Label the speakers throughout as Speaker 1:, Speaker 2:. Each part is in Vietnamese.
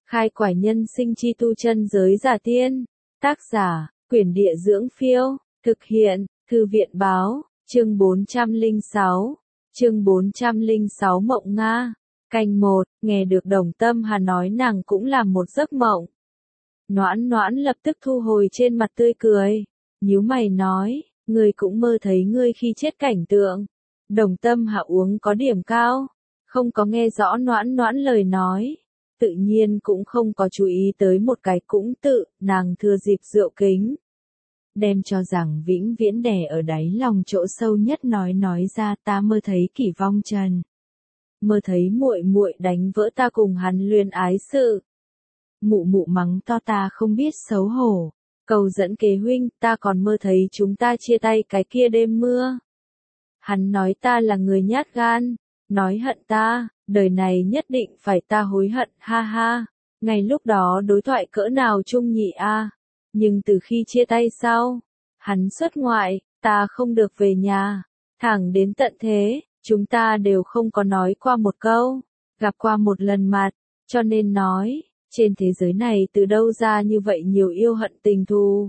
Speaker 1: Khai quải nhân sinh chi tu chân giới giả tiên. Tác giả, Quyển Địa Dưỡng Phiêu. Thực hiện, Thư viện Báo. Chương 406. Chương 406 Mộng Nga. Canh 1, nghe được Đồng Tâm Hà nói nàng cũng làm một giấc mộng. Noãn Noãn lập tức thu hồi trên mặt tươi cười. Nhíu mày nói, ngươi cũng mơ thấy ngươi khi chết cảnh tượng. Đồng Tâm Hà uống có điểm cao. Không có nghe rõ Noãn Noãn lời nói. Tự nhiên cũng không có chú ý tới một cái cũng tự, nàng thừa dịp rượu kính. Đem cho rằng vĩnh viễn đè ở đáy lòng chỗ sâu nhất nói ra ta mơ thấy Kỷ Vong Trần. Mơ thấy muội muội đánh vỡ ta cùng hắn luyến ái sự. Mụ mụ mắng to ta không biết xấu hổ. Cầu dẫn kế huynh, ta còn mơ thấy chúng ta chia tay cái kia đêm mưa. Hắn nói ta là người nhát gan, nói hận ta, đời này nhất định phải ta hối hận, ha ha. Ngày lúc đó đối thoại cỡ nào chung nhị a. Nhưng từ khi chia tay sau, hắn xuất ngoại, ta không được về nhà, thẳng đến tận thế, chúng ta đều không có nói qua một câu, gặp qua một lần mặt, cho nên nói, trên thế giới này từ đâu ra như vậy nhiều yêu hận tình thù.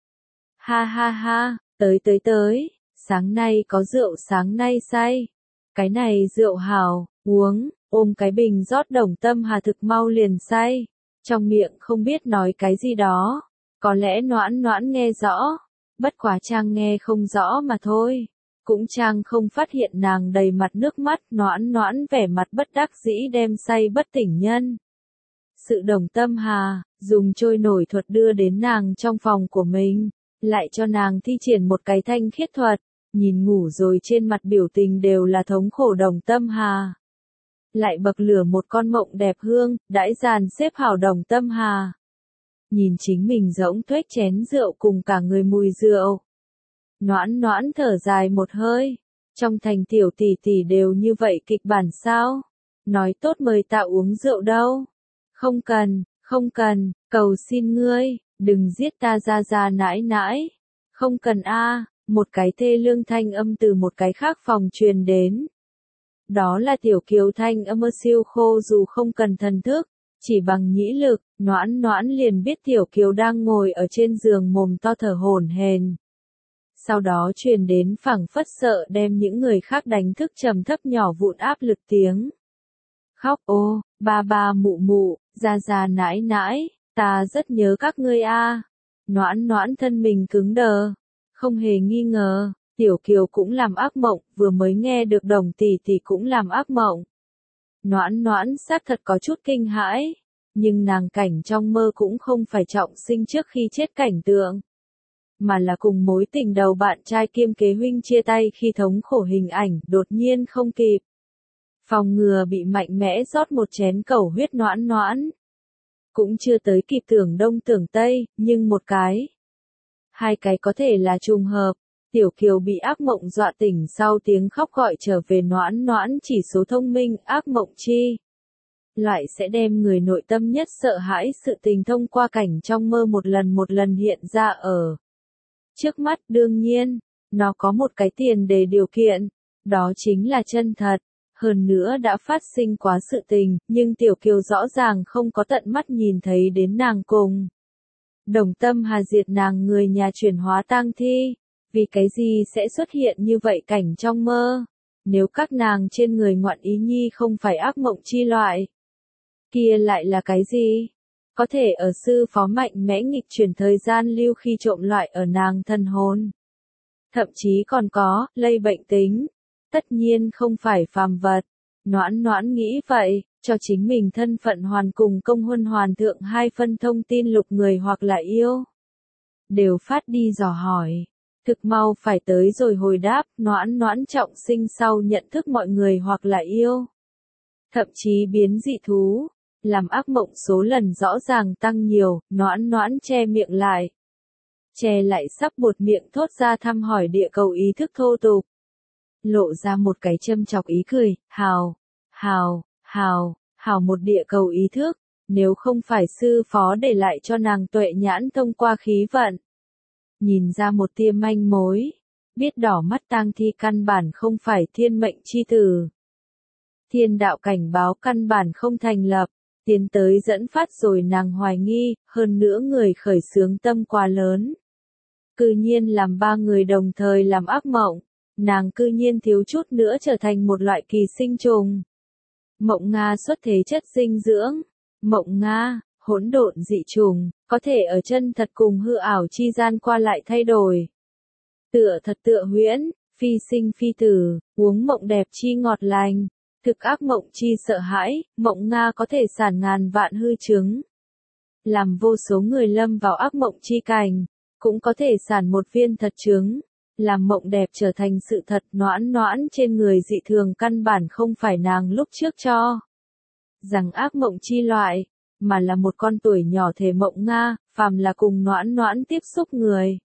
Speaker 1: Ha ha ha, tới, sáng nay có rượu sáng nay say. Cái này rượu hảo, uống, ôm cái bình rót Đồng Tâm Hà thực mau liền say, trong miệng không biết nói cái gì đó. Có lẽ Noãn Noãn nghe rõ, bất quá Trang nghe không rõ mà thôi. Cũng Trang không phát hiện nàng đầy mặt nước mắt, Noãn Noãn vẻ mặt bất đắc dĩ đem say bất tỉnh nhân. Sự Đồng Tâm Hà, dùng trôi nổi thuật đưa đến nàng trong phòng của mình, lại cho nàng thi triển một cái thanh khiết thuật, nhìn ngủ rồi trên mặt biểu tình đều là thống khổ Đồng Tâm Hà. Lại bậc lửa một con mộng đẹp hương, đãi dàn xếp hảo Đồng Tâm Hà. Nhìn chính mình rỗng tuếch chén rượu cùng cả người mùi rượu. Noãn Noãn thở dài một hơi, trong thành tiểu tỷ tỷ đều như vậy kịch bản sao? Nói tốt mời ta uống rượu đâu? Không cần, cầu xin ngươi, đừng giết ta ra nãi nãi. Không cần a. Một cái thê lương thanh âm từ một cái khác phòng truyền đến. Đó là Tiểu Kiều thanh âm siêu khô dù không cần thần thức. Chỉ bằng nhĩ lực, Noãn Noãn liền biết Tiểu Kiều đang ngồi ở trên giường mồm to thở hổn hển. Sau đó truyền đến phảng phất sợ đem những người khác đánh thức trầm thấp nhỏ vụn áp lực tiếng. Khóc ô, ba mụ mụ, ra nãi nãi, ta rất nhớ các ngươi a. Noãn Noãn thân mình cứng đờ. Không hề nghi ngờ, Tiểu Kiều cũng làm ác mộng, vừa mới nghe được Đồng tỷ tỷ cũng làm ác mộng. Noãn Noãn xác thật có chút kinh hãi, nhưng nàng cảnh trong mơ cũng không phải trọng sinh trước khi chết cảnh tượng, mà là cùng mối tình đầu bạn trai kiêm kế huynh chia tay khi thống khổ hình ảnh, đột nhiên không kịp. Phòng ngừa bị mạnh mẽ rót một chén cẩu huyết Noãn Noãn. Cũng chưa tới kịp tưởng đông tưởng tây, nhưng một cái. Hai cái có thể là trùng hợp. Tiểu Kiều bị ác mộng dọa tỉnh sau tiếng khóc gọi trở về Noãn Noãn chỉ số thông minh ác mộng chi. Loại sẽ đem người nội tâm nhất sợ hãi sự tình thông qua cảnh trong mơ một lần hiện ra ở trước mắt. Đương nhiên, nó có một cái tiền đề điều kiện, đó chính là chân thật, hơn nữa đã phát sinh quá sự tình, nhưng Tiểu Kiều rõ ràng không có tận mắt nhìn thấy đến nàng cùng Đồng Tâm Hà diệt nàng người nhà chuyển hóa tang thi. Vì cái gì sẽ xuất hiện như vậy cảnh trong mơ? Nếu các nàng trên người ngoạn ý nhi không phải ác mộng chi loại, kia lại là cái gì? Có thể ở sư phó mạnh mẽ nghịch chuyển thời gian lưu khi trộm loại ở nàng thân hồn. Thậm chí còn có, lây bệnh tính. Tất nhiên không phải phàm vật. Noãn Noãn nghĩ vậy, cho chính mình thân phận hoàn cùng công huân hoàn thượng hai phân thông tin lục người hoặc là yêu. Đều phát đi dò hỏi. Thực mau phải tới rồi hồi đáp, Noãn Noãn trọng sinh sau nhận thức mọi người hoặc là yêu. Thậm chí biến dị thú, làm ác mộng số lần rõ ràng tăng nhiều, Noãn Noãn che miệng lại. Che lại sắp buột miệng thốt ra thăm hỏi địa cầu ý thức thô tục. Lộ ra một cái châm chọc ý cười, hào một địa cầu ý thức, nếu không phải sư phó để lại cho nàng tuệ nhãn thông qua khí vận. Nhìn ra một tia manh mối, biết đỏ mắt tang thi căn bản không phải thiên mệnh chi tử. Thiên đạo cảnh báo căn bản không thành lập, tiến tới dẫn phát rồi nàng hoài nghi, hơn nữa người khởi xướng tâm quá lớn. Cư nhiên làm ba người đồng thời làm ác mộng, nàng cư nhiên thiếu chút nữa trở thành một loại kỳ sinh trùng. Mộng Nga xuất thế chất dinh dưỡng, Mộng Nga, hỗn độn dị trùng, có thể ở chân thật cùng hư ảo chi gian qua lại thay đổi. Tựa thật tựa huyễn, phi sinh phi tử, uống mộng đẹp chi ngọt lành, thực ác mộng chi sợ hãi, Mộng Nga có thể sản ngàn vạn hư chứng. Làm vô số người lâm vào ác mộng chi cảnh, cũng có thể sản một viên thật chứng. Làm mộng đẹp trở thành sự thật noãn noãn trên người dị thường căn bản không phải nàng lúc trước cho rằng ác mộng chi loại, mà là một con tuổi nhỏ thể Mộng Nga, phàm là cùng noãn noãn tiếp xúc người.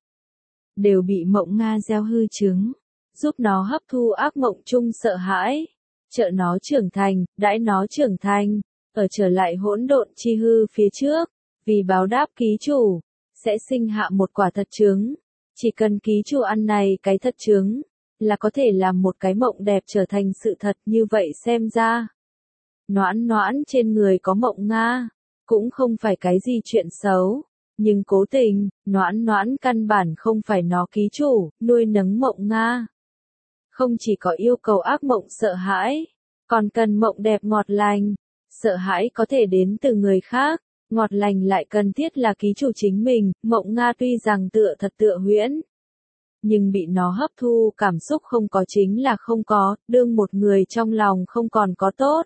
Speaker 1: Đều bị Mộng Nga gieo hư chứng, giúp nó hấp thu ác mộng chung sợ hãi, trợ nó trưởng thành, đãi nó trưởng thành, ở trở lại hỗn độn chi hư phía trước, vì báo đáp ký chủ, sẽ sinh hạ một quả thật chứng. Chỉ cần ký chủ ăn này cái thật chứng, là có thể làm một cái mộng đẹp trở thành sự thật như vậy xem ra. Noãn noãn trên người có Mộng Nga, cũng không phải cái gì chuyện xấu, nhưng cố tình, noãn noãn căn bản không phải nó ký chủ, nuôi nấng Mộng Nga. Không chỉ có yêu cầu ác mộng sợ hãi, còn cần mộng đẹp ngọt lành, sợ hãi có thể đến từ người khác. Ngọt lành lại cần thiết là ký chủ chính mình, Mộng Nga tuy rằng tựa thật tựa huyễn, nhưng bị nó hấp thu cảm xúc không có chính là không có, đương một người trong lòng không còn có tốt.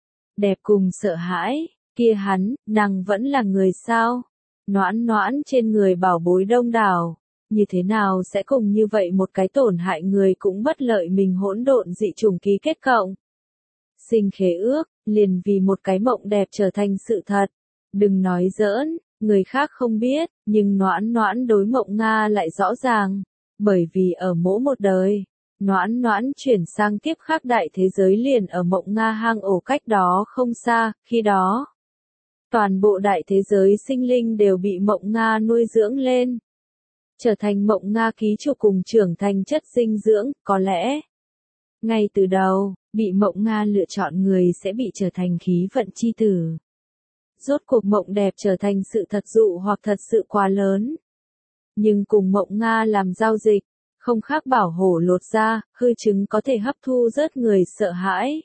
Speaker 1: Đẹp cùng sợ hãi, kia nàng vẫn là người sao? Noãn noãn trên người bảo bối đông đảo, như thế nào sẽ cùng như vậy một cái tổn hại người cũng bất lợi mình hỗn độn dị trùng ký kết cộng. Sinh khế ước, liền vì một cái mộng đẹp trở thành sự thật. Đừng nói giỡn, người khác không biết, nhưng noãn noãn đối Mộng Nga lại rõ ràng, bởi vì ở mỗi một đời, noãn noãn chuyển sang kiếp khác đại thế giới liền ở Mộng Nga hang ổ cách đó không xa, khi đó, toàn bộ đại thế giới sinh linh đều bị Mộng Nga nuôi dưỡng lên, trở thành Mộng Nga ký chủ cùng trưởng thành chất dinh dưỡng, có lẽ, ngay từ đầu, bị Mộng Nga lựa chọn người sẽ bị trở thành khí vận chi tử. Rốt cuộc mộng đẹp trở thành sự thật dụ hoặc thật sự quá lớn. Nhưng cùng Mộng Nga làm giao dịch, không khác bảo hổ lột da, hư chứng có thể hấp thu rớt người sợ hãi.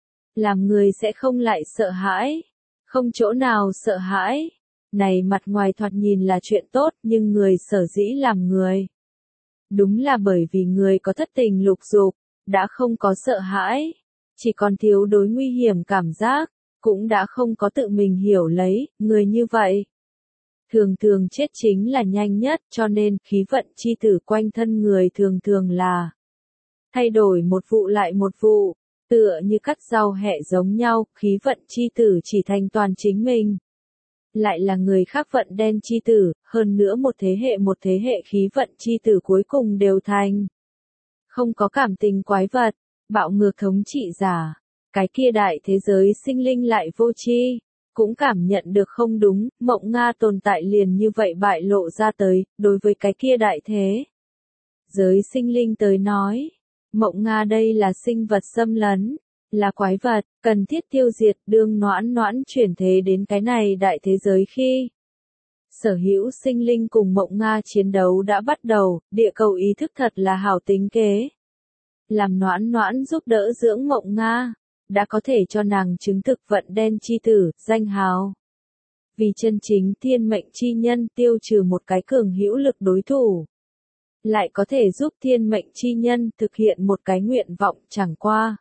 Speaker 1: Làm người sẽ không lại sợ hãi, không chỗ nào sợ hãi. Này mặt ngoài thoạt nhìn là chuyện tốt nhưng người sở dĩ làm người. Đúng là bởi vì người có thất tình lục dục, đã không có sợ hãi, chỉ còn thiếu đối nguy hiểm cảm giác. Cũng đã không có tự mình hiểu lấy, người như vậy. Thường thường chết chính là nhanh nhất cho nên khí vận chi tử quanh thân người thường thường là thay đổi một vụ lại một vụ, tựa như cắt rau hẹ giống nhau, khí vận chi tử chỉ thành toàn chính mình. Lại là người khác vận đen chi tử, hơn nữa một thế hệ khí vận chi tử cuối cùng đều thành. Không có cảm tình quái vật, bạo ngược thống trị giả. Cái kia đại thế giới sinh linh lại vô tri, cũng cảm nhận được không đúng, Mộng Nga tồn tại liền như vậy bại lộ ra tới, đối với cái kia đại thế. Giới sinh linh tới nói, Mộng Nga đây là sinh vật xâm lấn, là quái vật, cần thiết tiêu diệt đương noãn noãn chuyển thế đến cái này đại thế giới khi. Sở hữu sinh linh cùng Mộng Nga chiến đấu đã bắt đầu, địa cầu ý thức thật là hảo tính kế. Làm noãn noãn giúp đỡ dưỡng Mộng Nga. Đã có thể cho nàng chứng thực vận đen chi tử, danh hào. Vì chân chính thiên mệnh chi nhân tiêu trừ một cái cường hữu lực đối thủ. Lại có thể giúp thiên mệnh chi nhân thực hiện một cái nguyện vọng chẳng qua.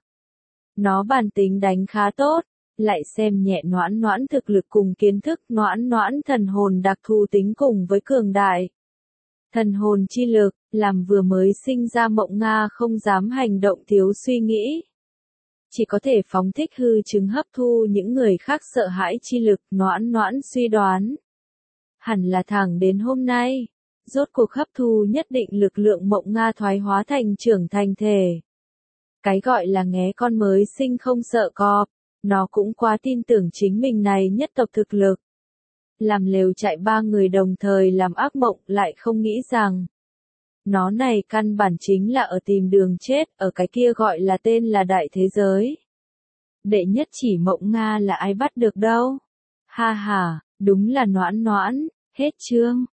Speaker 1: Nó bản tính đánh khá tốt, lại xem nhẹ noãn noãn thực lực cùng kiến thức noãn noãn thần hồn đặc thù tính cùng với cường đại. Thần hồn chi lực, làm vừa mới sinh ra Mộng Nga không dám hành động thiếu suy nghĩ. Chỉ có thể phóng thích hư chứng hấp thu những người khác sợ hãi chi lực noãn noãn suy đoán. Hẳn là thẳng đến hôm nay, rốt cuộc hấp thu nhất định lực lượng Mộng Nga thoái hóa thành trưởng thành thể. Cái gọi là nghé con mới sinh không sợ cọp, nó cũng quá tin tưởng chính mình này nhất tộc thực lực. Làm lều chạy ba người đồng thời làm ác mộng lại không nghĩ rằng. Nó này căn bản chính là ở tìm đường chết, ở cái kia gọi là tên là đại thế giới. Đệ nhất chỉ Mộng Nga là ai bắt được đâu? Ha ha, đúng là Noãn Noãn, hết chương.